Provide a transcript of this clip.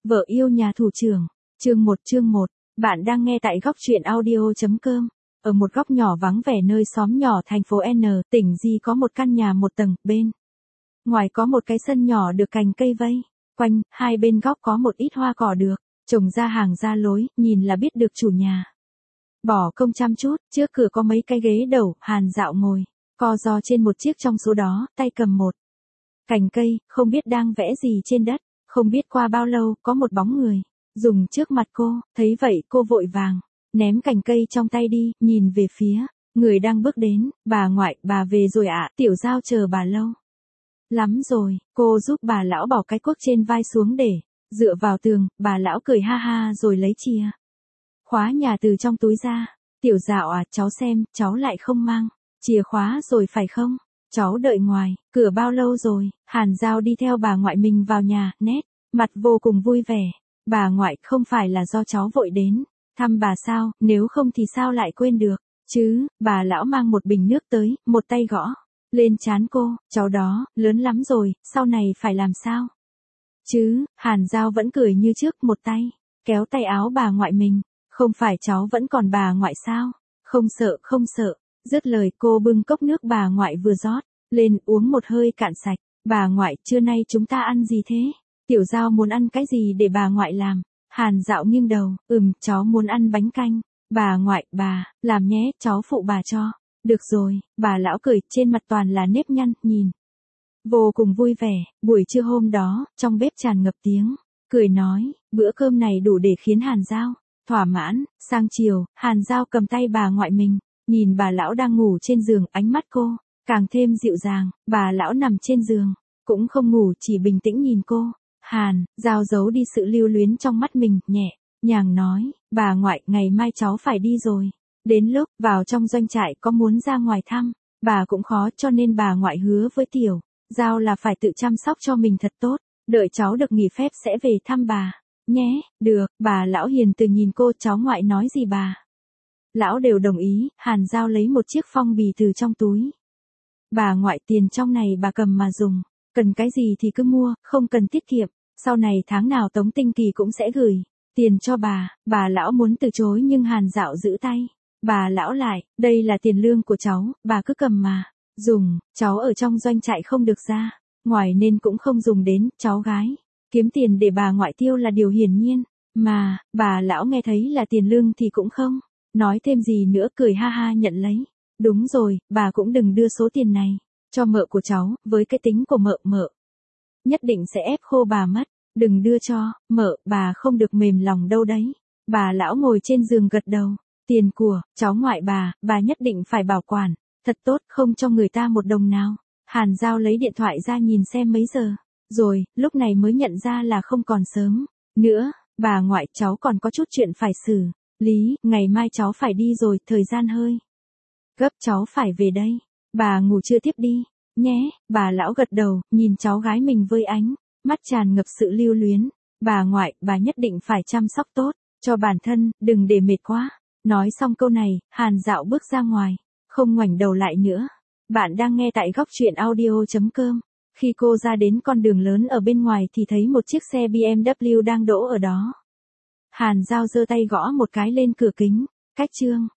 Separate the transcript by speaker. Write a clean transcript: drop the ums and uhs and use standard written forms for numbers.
Speaker 1: Vợ yêu nhà thủ trưởng. Chương 1. Bạn đang nghe tại góc truyện audio.com. Ở một góc nhỏ vắng vẻ nơi xóm nhỏ thành phố N, tỉnh G có một căn nhà một tầng, bên ngoài có một cái sân nhỏ được cành cây vây quanh, hai bên góc có một ít hoa cỏ được trồng ra hàng ra lối, nhìn là biết được chủ nhà bỏ công chăm chút. Trước cửa có mấy cái ghế đầu, Hàn Dạo ngồi co ro trên một chiếc trong số đó, tay cầm một cành cây, không biết đang vẽ gì trên đất. Không biết qua bao lâu, có một bóng người dùng trước mặt cô, thấy vậy cô vội vàng ném cành cây trong tay đi, nhìn về phía người đang bước đến. Bà ngoại, bà về rồi ạ. Tiểu Giao chờ bà lâu lắm rồi. Cô giúp bà lão bỏ cái cuốc trên vai xuống để dựa vào tường. Bà lão cười ha ha rồi lấy chìa khóa nhà từ trong túi ra. Tiểu Dạo à, cháu xem, cháu lại không mang chìa khóa rồi phải không? Cháu đợi ngoài cửa bao lâu rồi? Hàn Dạo đi theo bà ngoại mình vào nhà, nét mặt vô cùng vui vẻ. Bà ngoại, không phải là do cháu vội đến thăm bà sao, nếu không thì sao lại quên được chứ? Bà lão mang một bình nước tới, một tay gõ lên trán cô. Cháu đó, lớn lắm rồi, sau này phải làm sao chứ? Hàn Dạo vẫn cười như trước, một tay kéo tay áo bà ngoại mình. Không phải cháu vẫn còn bà ngoại sao? Không sợ, không sợ. Dứt lời cô bưng cốc nước bà ngoại vừa rót lên, uống một hơi cạn sạch. Bà ngoại, trưa nay chúng ta ăn gì thế? Tiểu Giao muốn ăn cái gì để bà ngoại làm? Hàn Dạo nghiêng đầu, cháu muốn ăn bánh canh. Bà ngoại, bà làm nhé, cháu phụ bà cho. Được rồi. Bà lão cười, trên mặt toàn là nếp nhăn, nhìn vô cùng vui vẻ. Buổi trưa hôm đó, trong bếp tràn ngập tiếng cười nói, bữa cơm này đủ để khiến Hàn Dạo thỏa mãn. Sang chiều, Hàn Dạo cầm tay bà ngoại mình, nhìn bà lão đang ngủ trên giường, ánh mắt cô càng thêm dịu dàng. Bà lão nằm trên giường cũng không ngủ, chỉ bình tĩnh nhìn cô. Hàn Dạo giấu đi sự lưu luyến trong mắt mình, nhẹ nhàng nói, bà ngoại, ngày mai cháu phải đi rồi. Đến lúc vào trong doanh trại có muốn ra ngoài thăm bà cũng khó, cho nên bà ngoại hứa với Tiểu Dạo là phải tự chăm sóc cho mình thật tốt. Đợi cháu được nghỉ phép sẽ về thăm bà nhé. Được. Bà lão hiền từ nhìn cô. Cháu ngoại nói gì bà lão đều đồng ý. Hàn Dạo lấy một chiếc phong bì từ trong túi. Bà ngoại, tiền trong này bà cầm mà dùng, cần cái gì thì cứ mua, không cần tiết kiệm. Sau này tháng nào Tống Tinh Kỳ cũng sẽ gửi tiền cho bà. Bà lão muốn từ chối nhưng Hàn Dạo giữ tay bà lão lại. Đây là tiền lương của cháu, bà cứ cầm mà dùng. Cháu ở trong doanh trại không được ra ngoài nên cũng không dùng đến. Cháu gái kiếm tiền để bà ngoại tiêu là điều hiển nhiên mà. Bà lão nghe thấy là tiền lương thì cũng không nói thêm gì nữa, cười ha ha nhận lấy. Đúng rồi, bà cũng đừng đưa số tiền này cho mợ của cháu, với cái tính của mợ nhất định sẽ ép khô bà mất. Đừng đưa cho mợ, bà không được mềm lòng đâu đấy. Bà lão ngồi trên giường gật đầu. Tiền của cháu ngoại bà nhất định phải bảo quản thật tốt, không cho người ta một đồng nào. Hàn Dạo lấy điện thoại ra nhìn xem mấy giờ rồi, lúc này mới nhận ra là không còn sớm nữa. Bà ngoại, cháu còn có chút chuyện phải xử lý, ngày mai cháu phải đi rồi, thời gian hơi gấp, cháu phải về đây. Bà ngủ chưa tiếp đi nhé. Bà lão gật đầu, nhìn cháu gái mình với ánh mắt tràn ngập sự lưu luyến. Bà ngoại, bà nhất định phải chăm sóc tốt cho bản thân, đừng để mệt quá. Nói xong câu này, Hàn Dạo bước ra ngoài, không ngoảnh đầu lại nữa. Bạn đang nghe tại góc truyện audio.com. Khi cô ra đến con đường lớn ở bên ngoài thì thấy một chiếc xe BMW đang đỗ ở đó. Hàn Dạo giơ tay gõ một cái lên cửa kính. Cách chương